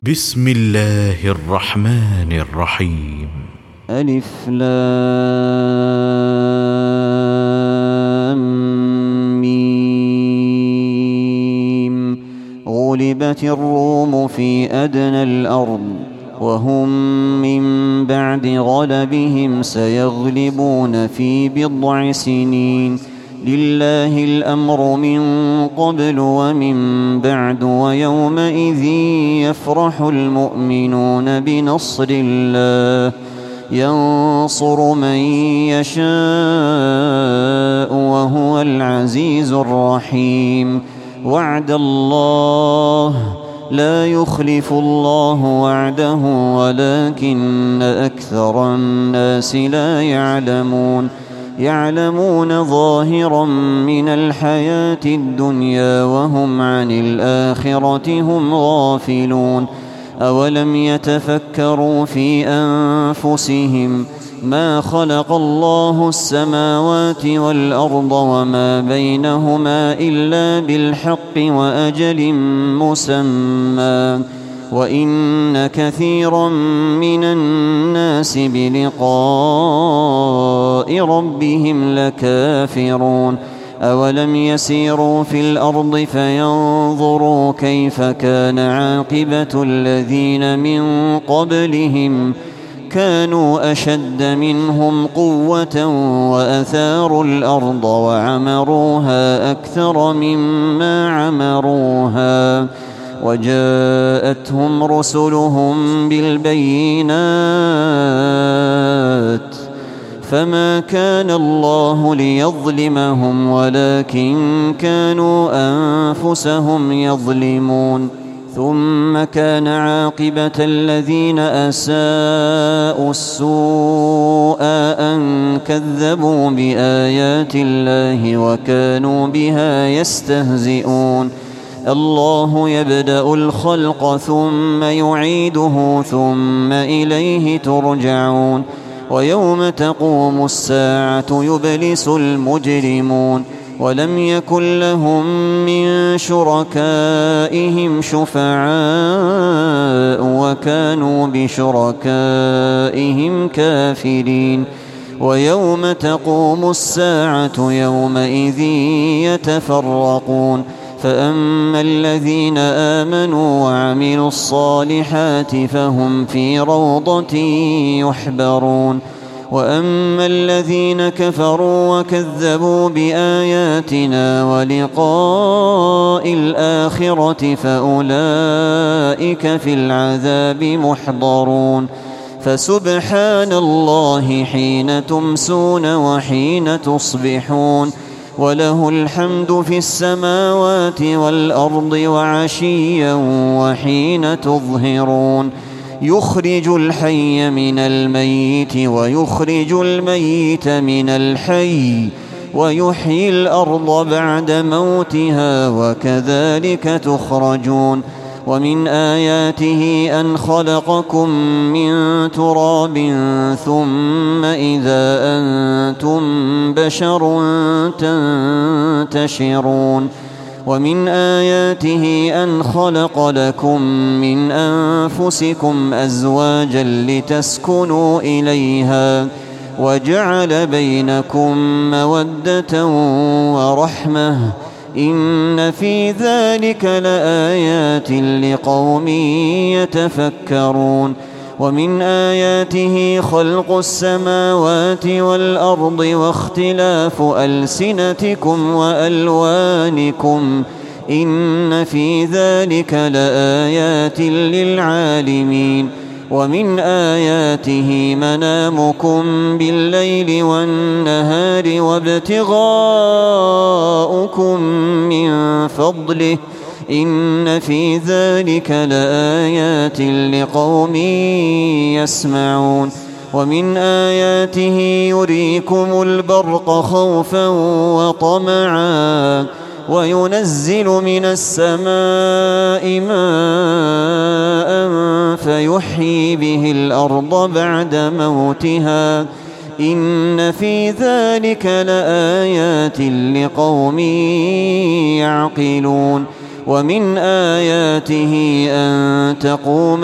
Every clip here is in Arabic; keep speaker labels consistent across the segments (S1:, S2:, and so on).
S1: بسم الله الرحمن الرحيم.
S2: ألف لام ميم. غلبت الروم في أدنى الأرض وهم من بعد غلبهم سيغلبون في بضع سنين. لله الأمر من قبل ومن بعد ويومئذ يفرح المؤمنون بنصر الله ينصر من يشاء وهو العزيز الرحيم. وعد الله لا يخلف الله وعده ولكن أكثر الناس لا يعلمون ظاهرا من الحياة الدنيا وهم عن الآخرة هم غافلون. أولم يتفكروا في أنفسهم ما خلق الله السماوات والأرض وما بينهما إلا بالحق وأجل مسمى وإن كثيرا من الناس بلقاء ربهم لكافرون. أولم يسيروا في الأرض فينظروا كيف كان عاقبة الذين من قبلهم كانوا أشد منهم قوة وأثاروا الأرض وعمروها أكثر مما عمروها وجاءتهم رسلهم بالبينات فما كان الله ليظلمهم ولكن كانوا أنفسهم يظلمون. ثم كان عاقبة الذين أساءوا السوء أن كذبوا بآيات الله وكانوا بها يستهزئون. الله يبدأ الخلق ثم يعيده ثم إليه ترجعون. ويوم تقوم الساعة يبلس المجرمون ولم يكن لهم من شركائهم شفعاء وكانوا بشركائهم كافرين. ويوم تقوم الساعة يومئذ يتفرقون فأما الذين آمنوا وعملوا الصالحات فهم في روضة يحبرون وأما الذين كفروا وكذبوا بآياتنا ولقاء الآخرة فأولئك في العذاب محضرون. فسبحان الله حين تمسون وحين تصبحون وله الحمد في السماوات والأرض وعشيا وحين تظهرون. يخرج الحي من الميت ويخرج الميت من الحي ويحيي الأرض بعد موتها وكذلك تخرجون. ومن آياته أن خلقكم من تراب ثم إذا أنتم بشر تنتشرون. ومن آياته أن خلق لكم من أنفسكم أزواجا لتسكنوا إليها وجعل بينكم مودة ورحمة إن في ذلك لآيات لقوم يتفكرون. ومن آياته خلق السماوات والأرض واختلاف ألسنتكم وألوانكم إن في ذلك لآيات للعالمين. ومن آياته منامكم بالليل والنهار وابتغاؤكم من فضله إن في ذلك لآيات لقوم يسمعون. ومن آياته يريكم البرق خوفا وطمعا وينزل من السماء ماء فيحيي به الأرض بعد موتها إن في ذلك لآيات لقوم يعقلون. ومن آياته أن تقوم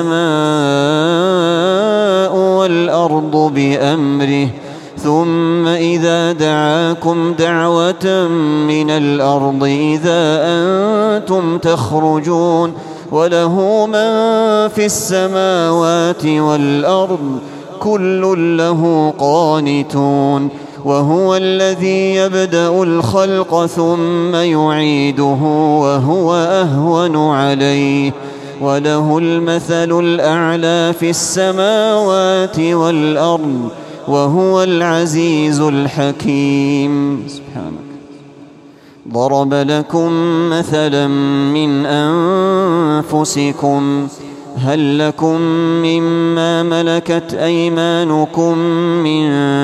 S2: السماء والأرض بأمره ثم إذا دعاكم دعوة من الأرض إذا أنتم تخرجون وله من في السماوات والأرض كل له قانتون وهو الذي يبدأ الخلق ثم يعيده وهو أهون عليه وله المثل الأعلى في السماوات والأرض وهو العزيز الحكيم. سبحانك. ضرب لكم مثلا من أنفسكم هل لكم مما ملكت أيمانكم من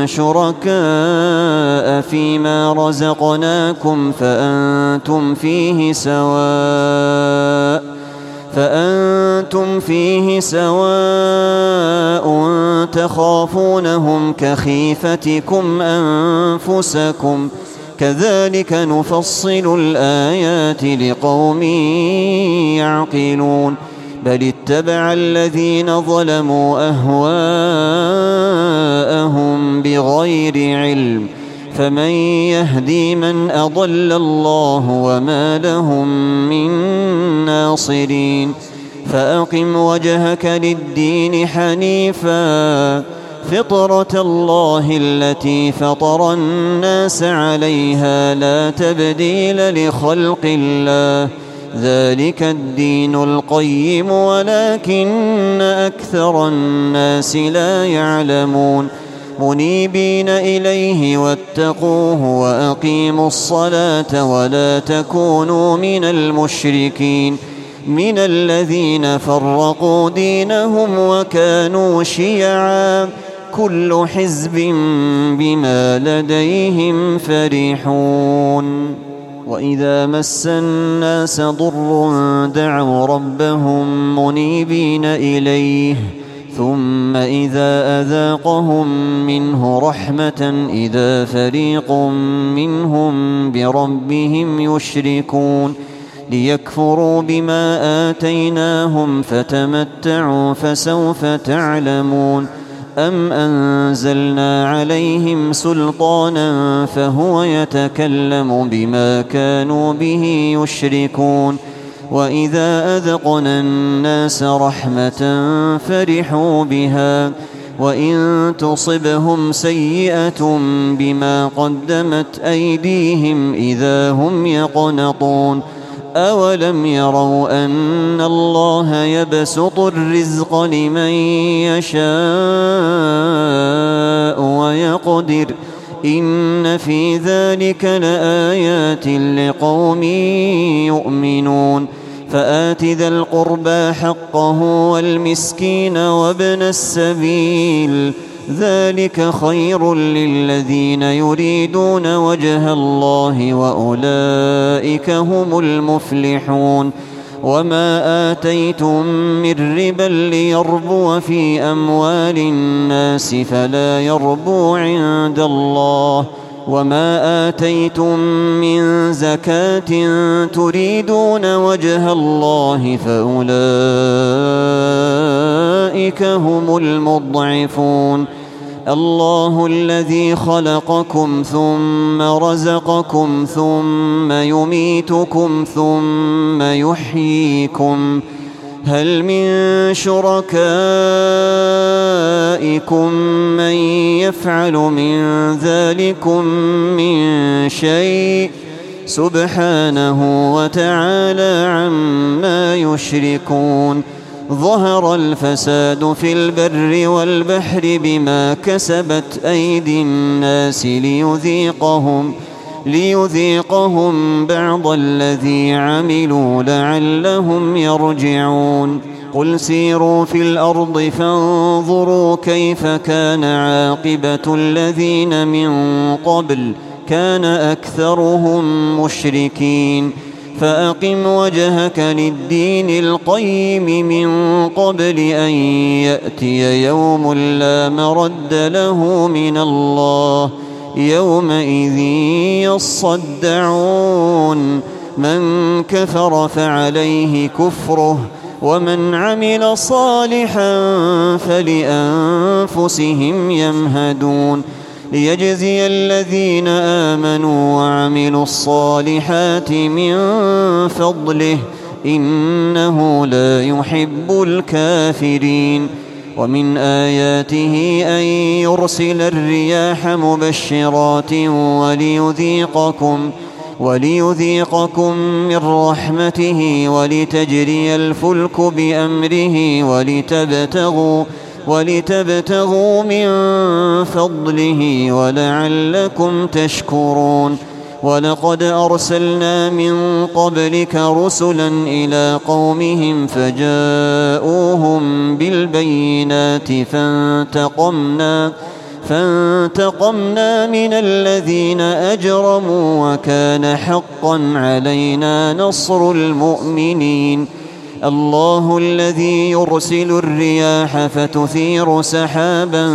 S2: شركاء فيما رزقناكم فأنتم فيه سواء تخافونهم كخيفتكم أنفسكم كذلك نفصل الآيات لقوم يعقلون بل اتبع الذين ظلموا أهواءهم بغير علم فمن يهدي من أضل الله وما لهم من ناصرين فأقم وجهك للدين حنيفا فطرة الله التي فطر الناس عليها لا تبديل لخلق الله ذلك الدين القيم ولكن أكثر الناس لا يعلمون منيبين إليه واتقوه وأقيموا الصلاة ولا تكونوا من المشركين من الذين فرقوا دينهم وكانوا شيعا كل حزب بما لديهم فرحون وإذا مس الناس ضر دعوا ربهم منيبين إليه ثم إذا أذاقهم منه رحمة إذا فريق منهم بربهم يشركون ليكفروا بما آتيناهم فتمتعوا فسوف تعلمون أم أنزلنا عليهم سلطانا فهو يتكلم بما كانوا به يشركون وإذا أذقنا الناس رحمة فرحوا بها وإن تصبهم سيئة بما قدمت أيديهم إذا هم يقنطون أولم يروا أن الله يبسط الرزق لمن يشاء ويقدر إن في ذلك لآيات لقوم يؤمنون فآت ذا القربى حقه والمسكين وابن السبيل ذلك خير للذين يريدون وجه الله وأولئك هم المفلحون وما آتيتم من ربا ليربو في أموال الناس فلا يربو عند الله وما آتيتم من زكاة تريدون وجه الله فأولئك هم المضعفون الله الذي خلقكم ثم رزقكم ثم يميتكم ثم يحييكم هل من شركائكم من يفعل من ذلكم من شيء سبحانه وتعالى عما يشركون ظهر الفساد في البر والبحر بما كسبت أيدي الناس ليذيقهم بعض الذي عملوا لعلهم يرجعون قل سيروا في الأرض فانظروا كيف كان عاقبة الذين من قبل كان أكثرهم مشركين فأقم وجهك للدين القيم من قبل أن يأتي يوم لا مرد له من الله يومئذ يصدعون من كفر فعليه كفره ومن عمل صالحا فلأنفسهم يمهدون ليجزي الذين آمنوا وعملوا الصالحات من فضله إنه لا يحب الكافرين ومن آياته أن يرسل الرياح مبشرات وليذيقكم من رحمته ولتجري الفلك بأمره ولتبتغوا من فضله ولعلكم تشكرون ولقد أرسلنا من قبلك رسلا إلى قومهم فجاءوهم بالبينات فانتقمنا من الذين أجرموا وكان حقا علينا نصر المؤمنين الله الذي يرسل الرياح فتثير سحابا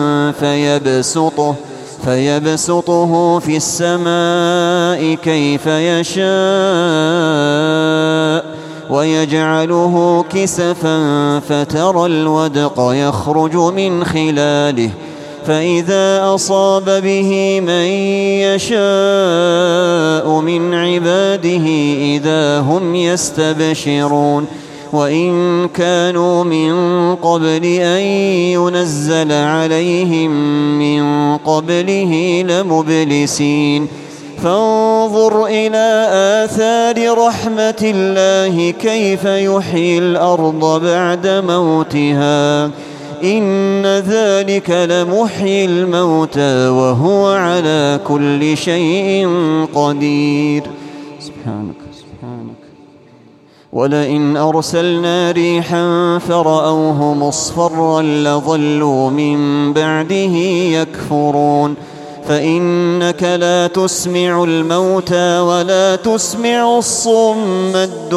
S2: فيبسطه في السماء كيف يشاء ويجعله كسفا فترى الودق يخرج من خلاله فإذا أصاب به من يشاء من عباده إذا هم يستبشرون وإن كانوا من قبل أن ينزل عليهم من قبله لمبلسين فانظر إلى آثار رحمة الله كيف يحيي الأرض بعد موتها إن ذلك لمحيي الموتى وهو على كل شيء قدير سبحانك ولئن أرسلنا ريحا فرأوه مصفرا لظلوا من بعده يكفرون فإنك لا تسمع الموتى ولا تسمع الصم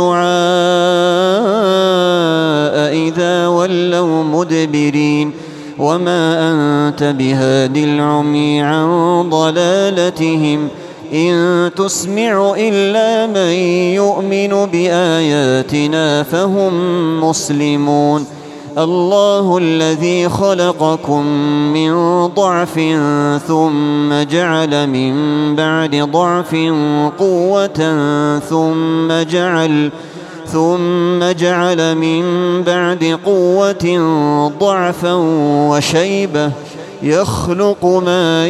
S2: الدعاء إذا ولوا مدبرين وما أنت بهاد العمي عن ضلالتهم إن تسمع إلا من يؤمن بآياتنا فهم مسلمون الله الذي خلقكم من ضعف ثم جعل من بعد ضعف قوة ثم جعل من بعد قوة ضعفا وشيبة يخلق ما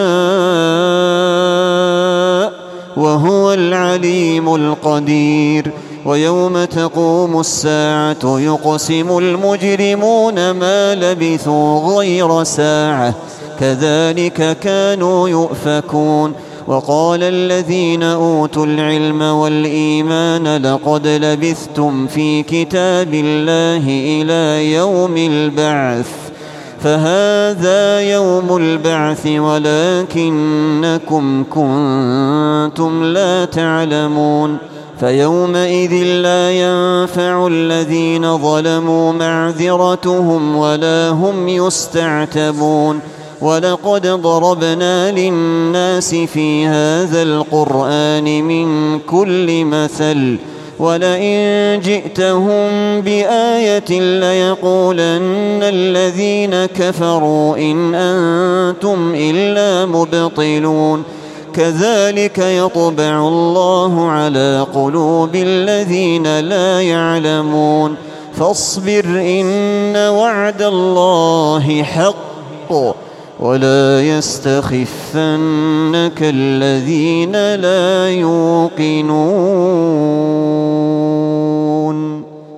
S2: يشاء وهو العليم القدير ويوم تقوم الساعة يقسم المجرمون ما لبثوا غير ساعة كذلك كانوا يؤفكون وقال الذين أوتوا العلم والإيمان لقد لبثتم في كتاب الله إلى يوم البعث فهذا يوم البعث ولكنكم كنتم لا تعلمون فيومئذ لا ينفع الذين ظلموا معذرتهم ولا هم يستعتبون ولقد ضربنا للناس في هذا القرآن من كل مثل ولئن جئتهم بآية ليقولن الذين كفروا إن أنتم إلا مبطلون كذلك يطبع الله على قلوب الذين لا يعلمون فاصبر إن وعد الله حق ولا يستخفنك الذين لا يوقنون